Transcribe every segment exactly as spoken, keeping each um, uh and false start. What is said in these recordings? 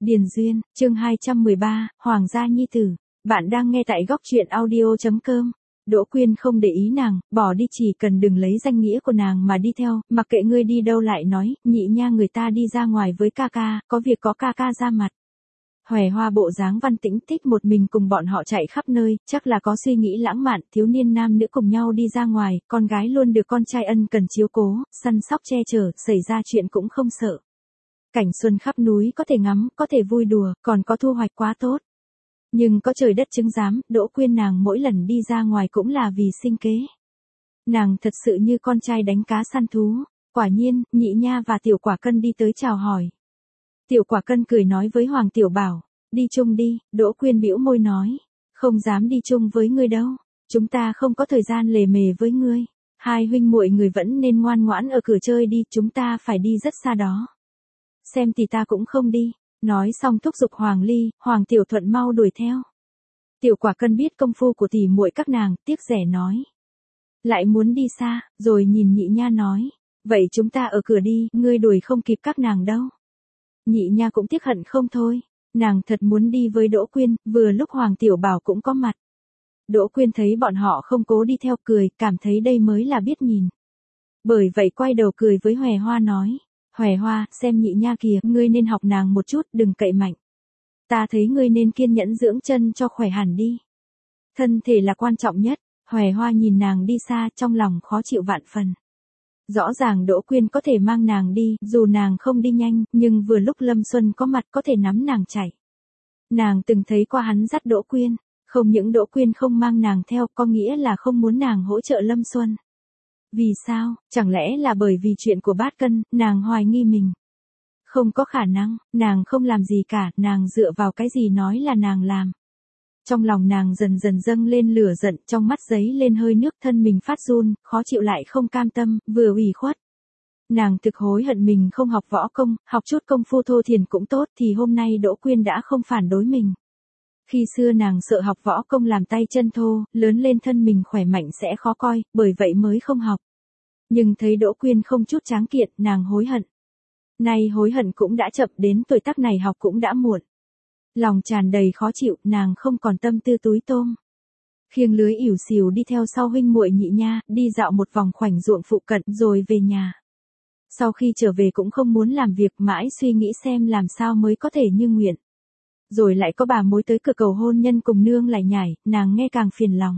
Điền Duyên, chương hai trăm mười ba, Hoàng gia nhi tử. Bạn đang nghe tại góc truyện audio chấm com. Đỗ Quyên không để ý nàng, bỏ đi, chỉ cần đừng lấy danh nghĩa của nàng mà đi theo, mặc kệ ngươi đi đâu, lại nói, nhị nha người ta đi ra ngoài với ca ca, có việc có ca ca ra mặt. Hòe Hoa bộ dáng văn tĩnh, thích một mình cùng bọn họ chạy khắp nơi, chắc là có suy nghĩ lãng mạn, thiếu niên nam nữ cùng nhau đi ra ngoài, con gái luôn được con trai ân cần chiếu cố, săn sóc che chở, xảy ra chuyện cũng không sợ. Cảnh xuân khắp núi có thể ngắm, có thể vui đùa, còn có thu hoạch quá tốt. Nhưng có trời đất chứng giám, Đỗ Quyên nàng mỗi lần đi ra ngoài cũng là vì sinh kế. Nàng thật sự như con trai đánh cá săn thú. Quả nhiên, nhị nha và tiểu quả cân đi tới chào hỏi. Tiểu quả cân cười nói với Hoàng Tiểu Bảo, đi chung đi. Đỗ Quyên bĩu môi nói, không dám đi chung với ngươi đâu, chúng ta không có thời gian lề mề với ngươi. Hai huynh muội người vẫn nên ngoan ngoãn ở cửa chơi đi, chúng ta phải đi rất xa đó. Xem thì ta cũng không đi. Nói xong thúc giục Hoàng Ly, Hoàng Tiểu Thuận mau đuổi theo. Tiểu quả cân biết công phu của tỷ muội các nàng, tiếc rẻ nói. Lại muốn đi xa, rồi nhìn nhị nha nói. Vậy chúng ta ở cửa đi, ngươi đuổi không kịp các nàng đâu. Nhị nha cũng tiếc hận không thôi. Nàng thật muốn đi với Đỗ Quyên, vừa lúc Hoàng Tiểu Bảo cũng có mặt. Đỗ Quyên thấy bọn họ không cố đi theo, cười, cảm thấy đây mới là biết nhìn. Bởi vậy quay đầu cười với Hòe Hoa nói. Hòe Hoa, xem nhị nha kìa, ngươi nên học nàng một chút, đừng cậy mạnh. Ta thấy ngươi nên kiên nhẫn dưỡng chân cho khỏe hẳn đi. Thân thể là quan trọng nhất. Hòe Hoa nhìn nàng đi xa, trong lòng khó chịu vạn phần. Rõ ràng Đỗ Quyên có thể mang nàng đi, dù nàng không đi nhanh, nhưng vừa lúc Lâm Xuân có mặt có thể nắm nàng chạy. Nàng từng thấy qua hắn dắt Đỗ Quyên, không những Đỗ Quyên không mang nàng theo, có nghĩa là không muốn nàng hỗ trợ Lâm Xuân. Vì sao, chẳng lẽ là bởi vì chuyện của Bát Cân, nàng hoài nghi mình. Không có khả năng, nàng không làm gì cả, nàng dựa vào cái gì nói là nàng làm. Trong lòng nàng dần dần dâng lên lửa giận, trong mắt giấy lên hơi nước, thân mình phát run, khó chịu lại không cam tâm, vừa ủy khuất. Nàng thực hối hận mình không học võ công, học chút công phu thô thiền cũng tốt, thì hôm nay Đỗ Quyên đã không phản đối mình. Khi xưa nàng sợ học võ công làm tay chân thô, lớn lên thân mình khỏe mạnh sẽ khó coi, bởi vậy mới không học. Nhưng thấy Đỗ Quyên không chút tráng kiện, nàng hối hận. Nay hối hận cũng đã chậm, đến tuổi tác này học cũng đã muộn. Lòng tràn đầy khó chịu, nàng không còn tâm tư túi tôm. Khiêng lưới ỉu xìu đi theo sau huynh muội nhị nha, đi dạo một vòng khoảnh ruộng phụ cận rồi về nhà. Sau khi trở về cũng không muốn làm việc, mãi suy nghĩ xem làm sao mới có thể như nguyện. Rồi lại có bà mối tới cửa cầu hôn nhân cùng nương lại nhảy, nàng nghe càng phiền lòng.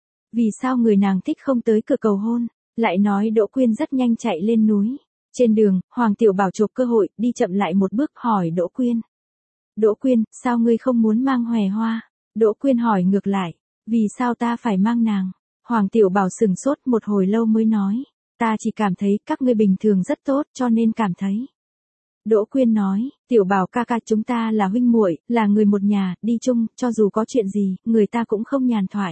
Vì sao người nàng thích không tới cửa cầu hôn, lại nói Đỗ Quyên rất nhanh chạy lên núi. Trên đường, Hoàng Tiểu Bảo chộp cơ hội, đi chậm lại một bước hỏi Đỗ Quyên. Đỗ Quyên, sao ngươi không muốn mang Hòe Hoa? Đỗ Quyên hỏi ngược lại, vì sao ta phải mang nàng? Hoàng Tiểu Bảo sừng sốt một hồi lâu mới nói, ta chỉ cảm thấy các ngươi bình thường rất tốt cho nên cảm thấy. Đỗ Quyên nói, Tiểu Bảo ca ca, chúng ta là huynh muội, là người một nhà, đi chung, cho dù có chuyện gì, người ta cũng không nhàn thoại.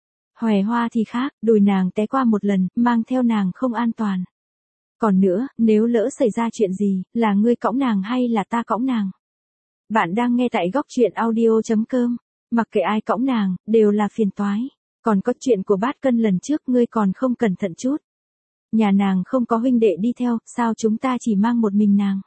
Hòe Hoa thì khác, đùi nàng té qua một lần, mang theo nàng không an toàn. Còn nữa, nếu lỡ xảy ra chuyện gì, là ngươi cõng nàng hay là ta cõng nàng? Bạn đang nghe tại góc truyện audio chấm com. Mặc kệ ai cõng nàng, đều là phiền toái. Còn có chuyện của Bát Cân lần trước, ngươi còn không cẩn thận chút. Nhà nàng không có huynh đệ đi theo, sao chúng ta chỉ mang một mình nàng?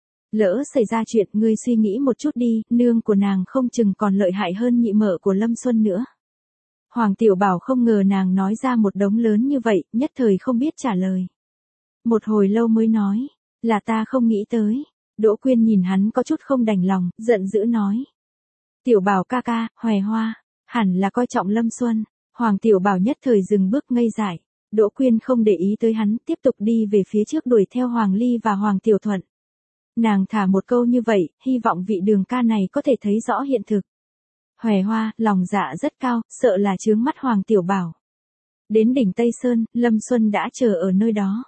Lỡ xảy ra chuyện, ngươi suy nghĩ một chút đi, nương của nàng không chừng còn lợi hại hơn nhị mợ của Lâm Xuân nữa. Hoàng Tiểu Bảo không ngờ nàng nói ra một đống lớn như vậy, nhất thời không biết trả lời. Một hồi lâu mới nói, là ta không nghĩ tới. Đỗ Quyên nhìn hắn có chút không đành lòng, giận dữ nói. Tiểu Bảo ca ca, Hòe Hoa, hẳn là coi trọng Lâm Xuân. Hoàng Tiểu Bảo nhất thời dừng bước ngây dại. Đỗ Quyên không để ý tới hắn, tiếp tục đi về phía trước đuổi theo Hoàng Ly và Hoàng Tiểu Thuận. Nàng thả một câu như vậy, hy vọng vị đường ca này có thể thấy rõ hiện thực. Hòe Hoa, lòng dạ rất cao, sợ là chướng mắt Hoàng Tiểu Bảo. Đến đỉnh Tây Sơn, Lâm Xuân đã chờ ở nơi đó.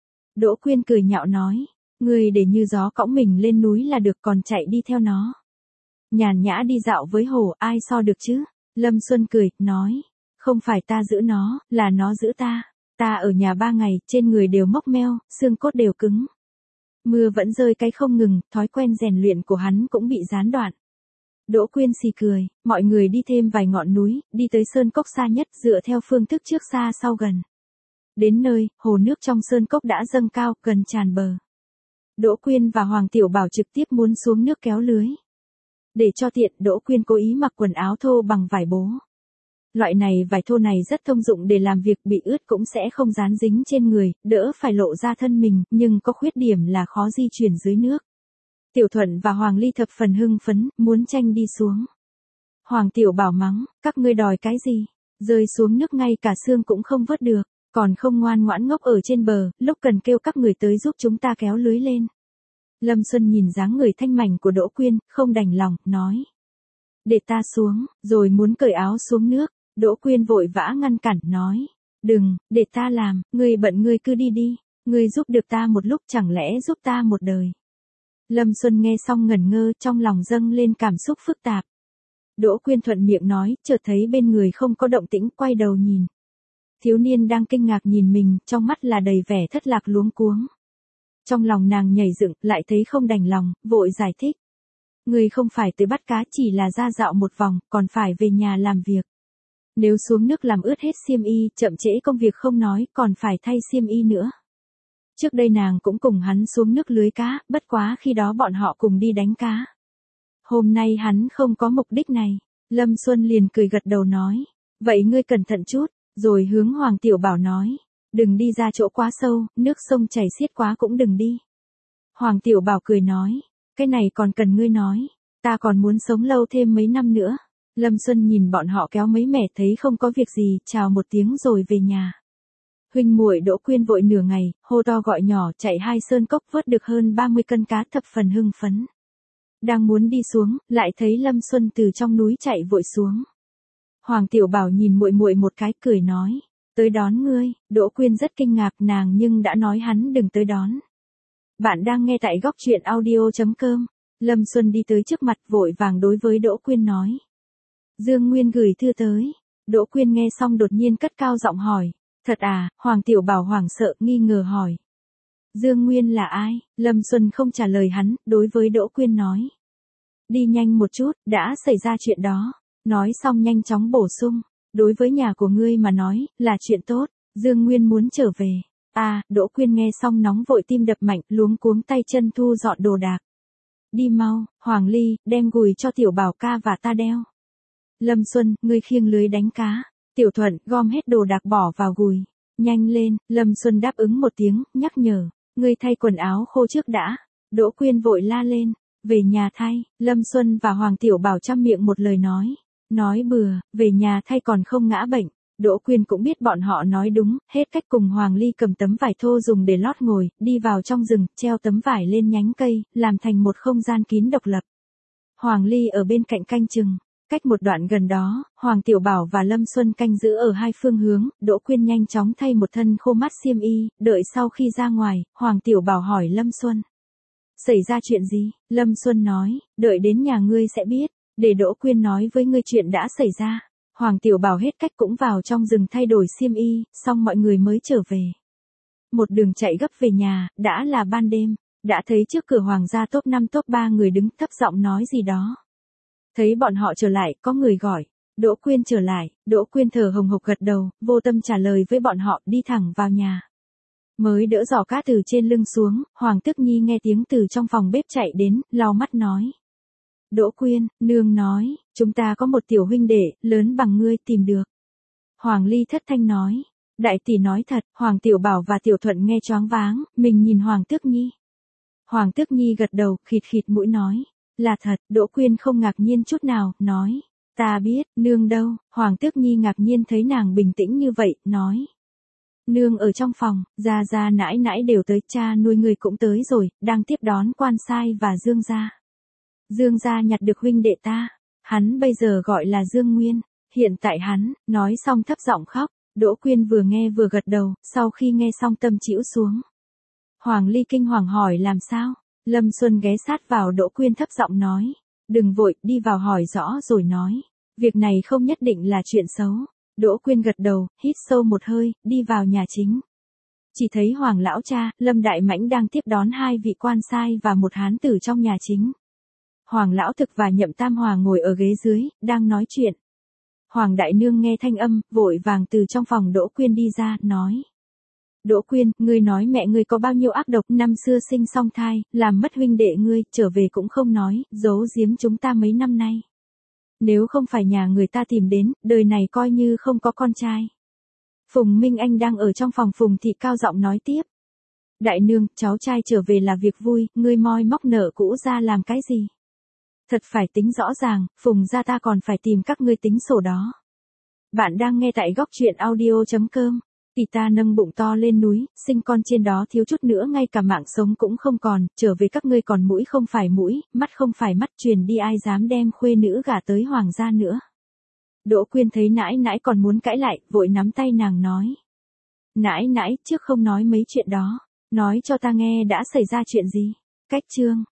Đỗ Quyên cười nhạo nói, ngươi để như gió cõng mình lên núi là được, còn chạy đi theo nó. Nhàn nhã đi dạo với hổ, ai so được chứ? Lâm Xuân cười, nói, không phải ta giữ nó, là nó giữ ta. Ta ở nhà ba ngày, trên người đều mốc meo, xương cốt đều cứng. Mưa vẫn rơi cái không ngừng, thói quen rèn luyện của hắn cũng bị gián đoạn. Đỗ Quyên xì cười, mọi người đi thêm vài ngọn núi, đi tới sơn cốc xa nhất, dựa theo phương thức trước xa sau gần. Đến nơi, hồ nước trong sơn cốc đã dâng cao, gần tràn bờ. Đỗ Quyên và Hoàng Tiểu Bảo trực tiếp muốn xuống nước kéo lưới. Để cho tiện, Đỗ Quyên cố ý mặc quần áo thô bằng vải bố. Loại này vải thô này rất thông dụng để làm việc, bị ướt cũng sẽ không dán dính trên người, đỡ phải lộ ra thân mình, nhưng có khuyết điểm là khó di chuyển dưới nước. Tiểu Thuận và Hoàng Ly thập phần hưng phấn, muốn tranh đi xuống. Hoàng Tiểu Bảo mắng, các ngươi đòi cái gì? Rơi xuống nước ngay cả xương cũng không vớt được, còn không ngoan ngoãn ngốc ở trên bờ, lúc cần kêu các người tới giúp chúng ta kéo lưới lên. Lâm Xuân nhìn dáng người thanh mảnh của Đỗ Quyên, không đành lòng, nói. Để ta xuống, rồi muốn cởi áo xuống nước. Đỗ Quyên vội vã ngăn cản, nói. Đừng, để ta làm, ngươi bận ngươi cứ đi đi, ngươi giúp được ta một lúc chẳng lẽ giúp ta một đời. Lâm Xuân nghe xong ngẩn ngơ, trong lòng dâng lên cảm xúc phức tạp. Đỗ Quyên thuận miệng nói, chợt thấy bên người không có động tĩnh, quay đầu nhìn. Thiếu niên đang kinh ngạc nhìn mình, trong mắt là đầy vẻ thất lạc luống cuống. Trong lòng nàng nhảy dựng, lại thấy không đành lòng, vội giải thích. Người không phải tới bắt cá, chỉ là ra dạo một vòng, còn phải về nhà làm việc. Nếu xuống nước làm ướt hết xiêm y, chậm trễ công việc không nói, còn phải thay xiêm y nữa. Trước đây nàng cũng cùng hắn xuống nước lưới cá, bất quá khi đó bọn họ cùng đi đánh cá. Hôm nay hắn không có mục đích này. Lâm Xuân liền cười gật đầu nói. Vậy ngươi cẩn thận chút, rồi hướng Hoàng Tiểu Bảo nói. Đừng đi ra chỗ quá sâu, nước sông chảy xiết quá cũng đừng đi. Hoàng Tiểu Bảo cười nói. Cái này còn cần ngươi nói. Ta còn muốn sống lâu thêm mấy năm nữa. Lâm Xuân nhìn bọn họ kéo mấy mẻ thấy không có việc gì, chào một tiếng rồi về nhà. Huynh muội Đỗ Quyên vội nửa ngày, hô to gọi nhỏ chạy hai sơn cốc vớt được hơn ba mươi cân cá, thập phần hưng phấn. Đang muốn đi xuống, lại thấy Lâm Xuân từ trong núi chạy vội xuống. Hoàng Tiểu Bảo nhìn muội muội một cái, cười nói, tới đón ngươi. Đỗ Quyên rất kinh ngạc, nàng nhưng đã nói hắn đừng tới đón. Bạn đang nghe tại góc truyện audio chấm com. Lâm Xuân đi tới trước mặt, vội vàng đối với Đỗ Quyên nói. Dương Nguyên gửi thư tới. Đỗ Quyên nghe xong đột nhiên cất cao giọng hỏi. Thật à? Hoàng Tiểu Bảo hoảng sợ, nghi ngờ hỏi. Dương Nguyên là ai? Lâm Xuân không trả lời hắn, đối với Đỗ Quyên nói. Đi nhanh một chút, đã xảy ra chuyện đó. Nói xong nhanh chóng bổ sung. Đối với nhà của ngươi mà nói, là chuyện tốt. Dương Nguyên muốn trở về. À, Đỗ Quyên nghe xong nóng vội tim đập mạnh, luống cuống tay chân thu dọn đồ đạc. Đi mau, Hoàng Ly, đem gùi cho Tiểu Bảo ca và ta đeo. Lâm Xuân, ngươi khiêng lưới đánh cá. Tiểu Thuận, gom hết đồ đạc bỏ vào gùi. Nhanh lên, Lâm Xuân đáp ứng một tiếng, nhắc nhở. Ngươi thay quần áo khô trước đã. Đỗ Quyên vội la lên. Về nhà thay, Lâm Xuân và Hoàng Tiểu Bảo chăm miệng một lời nói. Nói bừa, về nhà thay còn không ngã bệnh. Đỗ Quyên cũng biết bọn họ nói đúng, hết cách cùng Hoàng Ly cầm tấm vải thô dùng để lót ngồi, đi vào trong rừng, treo tấm vải lên nhánh cây, làm thành một không gian kín độc lập. Hoàng Ly ở bên cạnh canh chừng. Cách một đoạn gần đó, Hoàng Tiểu Bảo và Lâm Xuân canh giữ ở hai phương hướng, Đỗ Quyên nhanh chóng thay một thân khô mát xiêm y, đợi sau khi ra ngoài, Hoàng Tiểu Bảo hỏi Lâm Xuân. Xảy ra chuyện gì? Lâm Xuân nói, đợi đến nhà ngươi sẽ biết, để Đỗ Quyên nói với ngươi chuyện đã xảy ra. Hoàng Tiểu Bảo hết cách cũng vào trong rừng thay đổi xiêm y, xong mọi người mới trở về. Một đường chạy gấp về nhà, đã là ban đêm, đã thấy trước cửa Hoàng gia top năm top ba người đứng thấp giọng nói gì đó. Thấy bọn họ trở lại, có người gọi, Đỗ Quyên trở lại. Đỗ Quyên thở hồng hộc gật đầu, vô tâm trả lời với bọn họ, đi thẳng vào nhà. Mới đỡ giỏ cá từ trên lưng xuống, Hoàng Tức Nhi nghe tiếng từ trong phòng bếp chạy đến, lau mắt nói. Đỗ Quyên, nương nói, chúng ta có một tiểu huynh đệ, lớn bằng ngươi, tìm được. Hoàng Ly thất thanh nói. Đại tỷ nói thật. Hoàng Tiểu Bảo và Tiểu Thuận nghe choáng váng, mình nhìn Hoàng Tước Nhi. Hoàng Tước Nhi gật đầu, khịt khịt mũi nói. Là thật. Đỗ Quyên không ngạc nhiên chút nào, nói. Ta biết, nương đâu. Hoàng Tước Nhi ngạc nhiên thấy nàng bình tĩnh như vậy, nói. Nương ở trong phòng, gia gia nãi nãi đều tới, cha nuôi người cũng tới rồi, đang tiếp đón Quan Sai và Dương gia. Dương gia nhặt được huynh đệ ta, hắn bây giờ gọi là Dương Nguyên, hiện tại hắn, nói xong thấp giọng khóc. Đỗ Quyên vừa nghe vừa gật đầu, sau khi nghe xong tâm chĩu xuống. Hoàng Ly kinh hoàng hỏi làm sao? Lâm Xuân ghé sát vào Đỗ Quyên thấp giọng nói. Đừng vội, đi vào hỏi rõ rồi nói. Việc này không nhất định là chuyện xấu. Đỗ Quyên gật đầu, hít sâu một hơi, đi vào nhà chính. Chỉ thấy Hoàng lão cha, Lâm Đại Mãnh đang tiếp đón hai vị quan sai và một hán tử trong nhà chính. Hoàng lão thực và Nhậm Tam Hoàng ngồi ở ghế dưới, đang nói chuyện. Hoàng đại nương nghe thanh âm, vội vàng từ trong phòng Đỗ Quyên đi ra, nói. Đỗ Quyên, ngươi nói mẹ ngươi có bao nhiêu ác độc, năm xưa sinh song thai, làm mất huynh đệ ngươi, trở về cũng không nói, giấu giếm chúng ta mấy năm nay. Nếu không phải nhà người ta tìm đến, đời này coi như không có con trai. Phùng Minh Anh đang ở trong phòng Phùng Thị cao giọng nói tiếp. Đại nương, cháu trai trở về là việc vui, ngươi moi móc nợ cũ ra làm cái gì? Thật phải tính rõ ràng, Phùng gia ta còn phải tìm các ngươi tính sổ đó. Bạn đang nghe tại góc truyện audio.com. Tỷ ta nâng bụng to lên núi, sinh con trên đó thiếu chút nữa ngay cả mạng sống cũng không còn, trở về các ngươi còn mũi không phải mũi, mắt không phải mắt, truyền đi ai dám đem khuê nữ gả tới hoàng gia nữa. Đỗ Quyên thấy nãi nãi còn muốn cãi lại, vội nắm tay nàng nói. Nãi nãi, trước không nói mấy chuyện đó, nói cho ta nghe đã xảy ra chuyện gì. Cách chương.